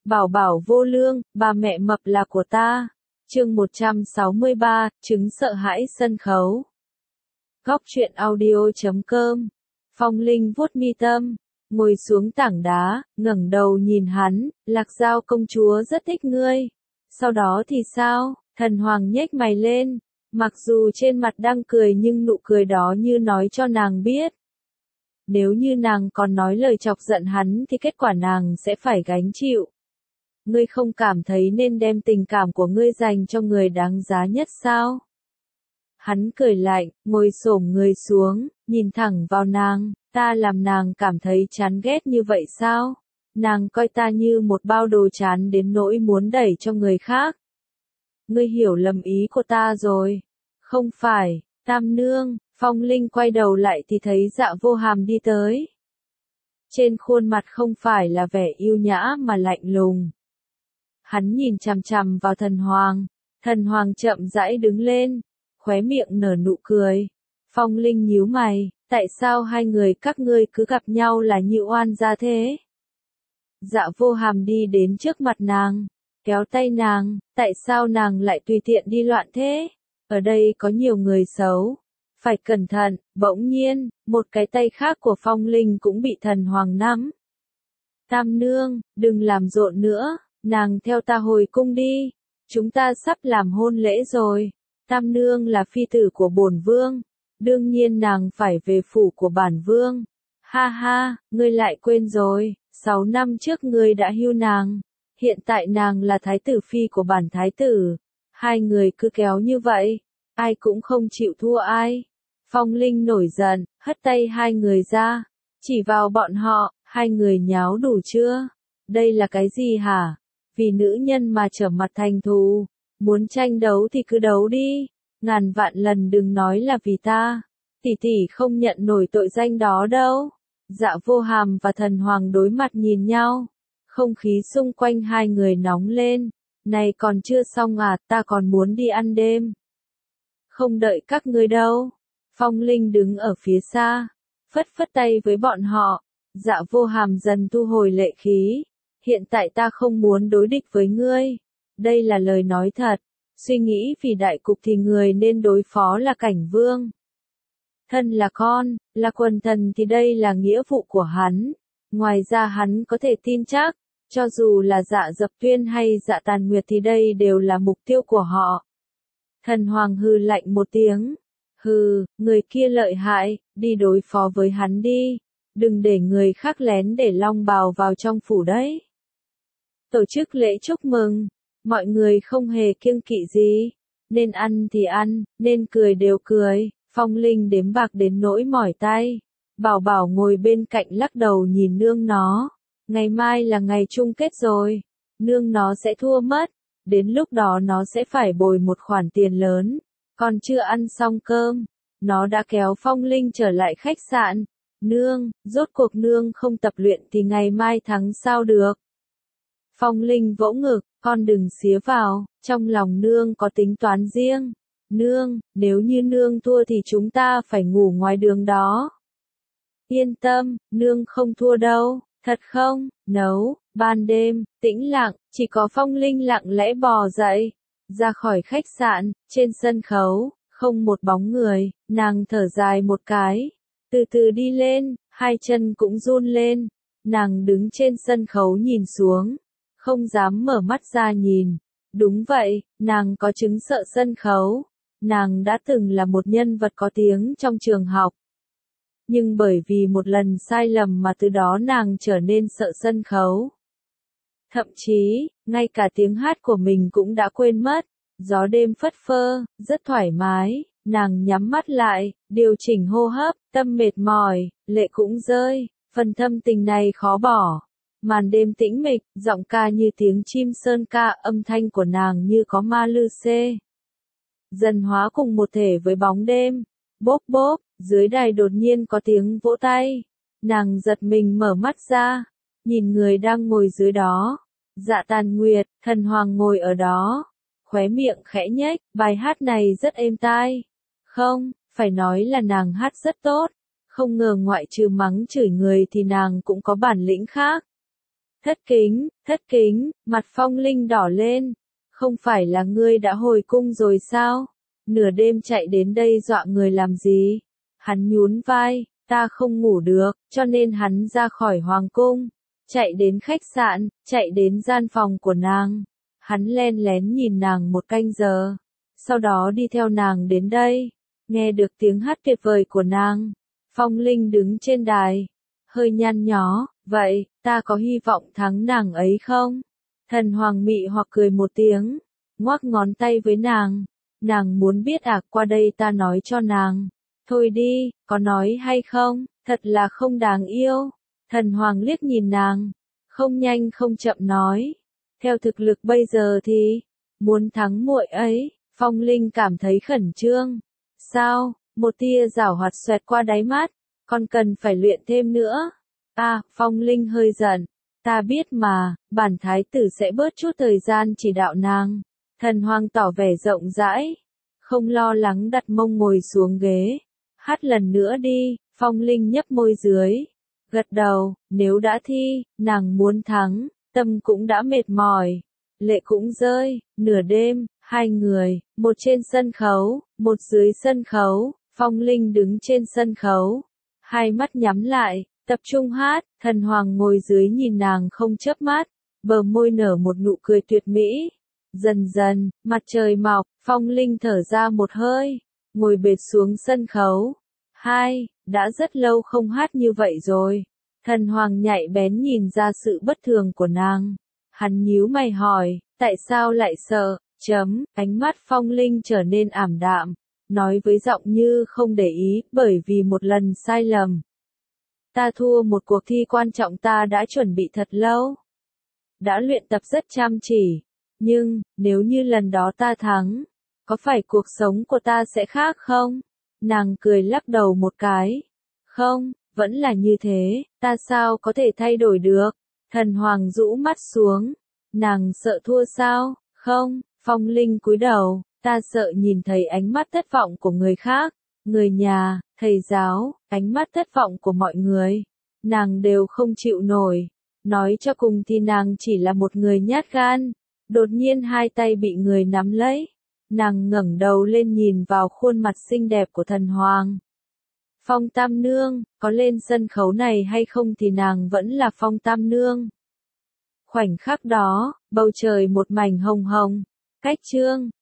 Bảo bảo vô lương, bà mẹ mập là của ta. Chương 163, chứng sợ hãi sân khấu. Góc truyện audio.com. Phong Linh vuốt mi tâm, ngồi xuống tảng đá, ngẩng đầu nhìn hắn, Lạc Giao công chúa rất thích ngươi. Sau đó thì sao? Thần Hoàng nhếch mày lên, mặc dù trên mặt đang cười nhưng nụ cười đó như nói cho nàng biết. Nếu như nàng còn nói lời chọc giận hắn thì kết quả nàng sẽ phải gánh chịu. Ngươi không cảm thấy nên đem tình cảm của ngươi dành cho người đáng giá nhất sao? Hắn cười lạnh, ngồi xổm người xuống, nhìn thẳng vào nàng, ta làm nàng cảm thấy chán ghét như vậy sao? Nàng coi ta như một bao đồ chán đến nỗi muốn đẩy cho người khác. Ngươi hiểu lầm ý của ta rồi. Không phải, Tam Nương. Phong Linh quay đầu lại thì thấy Dạ Vô Hàm đi tới. Trên khuôn mặt không phải là vẻ yêu nhã mà lạnh lùng. Hắn nhìn chằm chằm vào Thần Hoàng chậm rãi đứng lên, khóe miệng nở nụ cười. Phong Linh nhíu mày, tại sao hai người các ngươi cứ gặp nhau là như oan gia thế? Dạ Vô Hàm đi đến trước mặt nàng, kéo tay nàng, tại sao nàng lại tùy tiện đi loạn thế? Ở đây có nhiều người xấu. Phải cẩn thận, bỗng nhiên, một cái tay khác của Phong Linh cũng bị Thần Hoàng nắm. Tam Nương, đừng làm rộn nữa, nàng theo ta hồi cung đi, chúng ta sắp làm hôn lễ rồi. Tam Nương là phi tử của bổn vương, đương nhiên nàng phải về phủ của bản vương. Ha ha, ngươi lại quên rồi, 6 năm trước ngươi đã hưu nàng, hiện tại nàng là thái tử phi của bản thái tử. Hai người cứ kéo như vậy, ai cũng không chịu thua ai. Phong Linh nổi giận, hất tay hai người ra, chỉ vào bọn họ, hai người nháo đủ chưa? Đây là cái gì hả? Vì nữ nhân mà trở mặt thành thù, muốn tranh đấu thì cứ đấu đi, ngàn vạn lần đừng nói là vì ta, tỷ tỷ không nhận nổi tội danh đó đâu. Dạ Vô Hàm và Thần Hoàng đối mặt nhìn nhau, không khí xung quanh hai người nóng lên. Này còn chưa xong à, ta còn muốn đi ăn đêm. Không đợi các ngươi đâu. Phong Linh đứng ở phía xa, phất phất tay với bọn họ. Dạ Vô Hàm dần thu hồi lệ khí. Hiện tại ta không muốn đối địch với ngươi. Đây là lời nói thật. Suy nghĩ vì đại cục thì người nên đối phó là Cảnh Vương. Thân là con, là quần thần thì đây là nghĩa vụ của hắn. Ngoài ra hắn có thể tin chắc, cho dù là Dạ Dập Tuyên hay Dạ Tàn Nguyệt thì đây đều là mục tiêu của họ. Thần Hoàng hừ lạnh một tiếng. Hừ, người kia lợi hại, đi đối phó với hắn đi. Đừng để người khác lén để long bào vào trong phủ đấy. Tổ chức lễ chúc mừng. Mọi người không hề kiêng kỵ gì. Nên ăn thì ăn, nên cười đều cười. Phong Linh đếm bạc đến nỗi mỏi tay. Bảo Bảo ngồi bên cạnh lắc đầu nhìn nương nó. Ngày mai là ngày chung kết rồi. Nương nó sẽ thua mất. Đến lúc đó nó sẽ phải bồi một khoản tiền lớn. Còn chưa ăn xong cơm, nó đã kéo Phong Linh trở lại khách sạn. Nương, rốt cuộc nương không tập luyện thì ngày mai thắng sao được? Phong Linh vỗ ngực, con đừng xía vào, trong lòng nương có tính toán riêng. Nương, nếu như nương thua thì chúng ta phải ngủ ngoài đường đó. Yên tâm, nương không thua đâu. Thật không? Nấu, ban đêm, tĩnh lặng, chỉ có Phong Linh lặng lẽ bò dậy, ra khỏi khách sạn, trên sân khấu, không một bóng người, nàng thở dài một cái, từ từ đi lên, hai chân cũng run lên, nàng đứng trên sân khấu nhìn xuống, không dám mở mắt ra nhìn. Đúng vậy, nàng có chứng sợ sân khấu, nàng đã từng là một nhân vật có tiếng trong trường học. Nhưng bởi vì một lần sai lầm mà từ đó nàng trở nên sợ sân khấu. Thậm chí, ngay cả tiếng hát của mình cũng đã quên mất. Gió đêm phất phơ, rất thoải mái, nàng nhắm mắt lại, điều chỉnh hô hấp, tâm mệt mỏi, lệ cũng rơi, phần thâm tình này khó bỏ. Màn đêm tĩnh mịch, giọng ca như tiếng chim sơn ca, âm thanh của nàng như có ma lư xê. Dần hóa cùng một thể với bóng đêm. Bốp bốp, dưới đài đột nhiên có tiếng vỗ tay. Nàng giật mình mở mắt ra, nhìn người đang ngồi dưới đó. Dạ Tàn Nguyệt, Thần Hoàng ngồi ở đó. Khóe miệng khẽ nhếch, bài hát này rất êm tai. Không, phải nói là nàng hát rất tốt. Không ngờ ngoại trừ mắng chửi người thì nàng cũng có bản lĩnh khác. Thất kính, mặt Phong Linh đỏ lên. Không phải là ngươi đã hồi cung rồi sao? Nửa đêm chạy đến đây dọa người làm gì? Hắn nhún vai, ta không ngủ được, cho nên hắn ra khỏi hoàng cung. Chạy đến khách sạn, chạy đến gian phòng của nàng. Hắn len lén nhìn nàng một canh giờ. Sau đó đi theo nàng đến đây. Nghe được tiếng hát tuyệt vời của nàng. Phong Linh đứng trên đài. Hơi nhăn nhó, vậy, ta có hy vọng thắng nàng ấy không? Thần Hoàng mị hoặc cười một tiếng. Ngoắc ngón tay với nàng. Nàng muốn biết à, qua đây ta nói cho nàng. Thôi đi, có nói hay không? Thật là không đáng yêu. Thần Hoàng liếc nhìn nàng. Không nhanh không chậm nói. Theo thực lực bây giờ thì, muốn thắng muội ấy. Phong Linh cảm thấy khẩn trương. Sao? Một tia giảo hoạt xoẹt qua đáy mắt. Còn cần phải luyện thêm nữa. À, Phong Linh hơi giận. Ta biết mà, bản thái tử sẽ bớt chút thời gian chỉ đạo nàng. Thần Hoàng tỏ vẻ rộng rãi. Không lo lắng đặt mông ngồi xuống ghế. Hát lần nữa đi, Phong Linh nhấp môi dưới. Gật đầu, nếu đã thi, nàng muốn thắng, tâm cũng đã mệt mỏi. Lệ cũng rơi, nửa đêm, hai người, một trên sân khấu, một dưới sân khấu. Phong Linh đứng trên sân khấu. Hai mắt nhắm lại, tập trung hát. Thần Hoàng ngồi dưới nhìn nàng không chớp mắt. Bờ môi nở một nụ cười tuyệt mỹ. Dần dần, mặt trời mọc, Phong Linh thở ra một hơi, ngồi bệt xuống sân khấu. Đã rất lâu không hát như vậy rồi. Thần Hoàng nhạy bén nhìn ra sự bất thường của nàng. Hắn nhíu mày hỏi, tại sao lại sợ? Ánh mắt Phong Linh trở nên ảm đạm, nói với giọng như không để ý, bởi vì một lần sai lầm. Ta thua một cuộc thi quan trọng ta đã chuẩn bị thật lâu. Đã luyện tập rất chăm chỉ. Nhưng, nếu như lần đó ta thắng, có phải cuộc sống của ta sẽ khác không? Nàng cười lắc đầu một cái. Không, vẫn là như thế, ta sao có thể thay đổi được? Thần Hoàng rũ mắt xuống. Nàng sợ thua sao? Không, Phong Linh cúi đầu, ta sợ nhìn thấy ánh mắt thất vọng của người khác, người nhà, thầy giáo, ánh mắt thất vọng của mọi người. Nàng đều không chịu nổi. Nói cho cùng thì nàng chỉ là một người nhát gan. Đột nhiên hai tay bị người nắm lấy. Nàng ngẩng đầu lên nhìn vào khuôn mặt xinh đẹp của Thần Hoàng. Phong Tam Nương, có lên sân khấu này hay không thì nàng vẫn là Phong Tam Nương. Khoảnh khắc đó, bầu trời một mảnh hồng hồng. Cách chương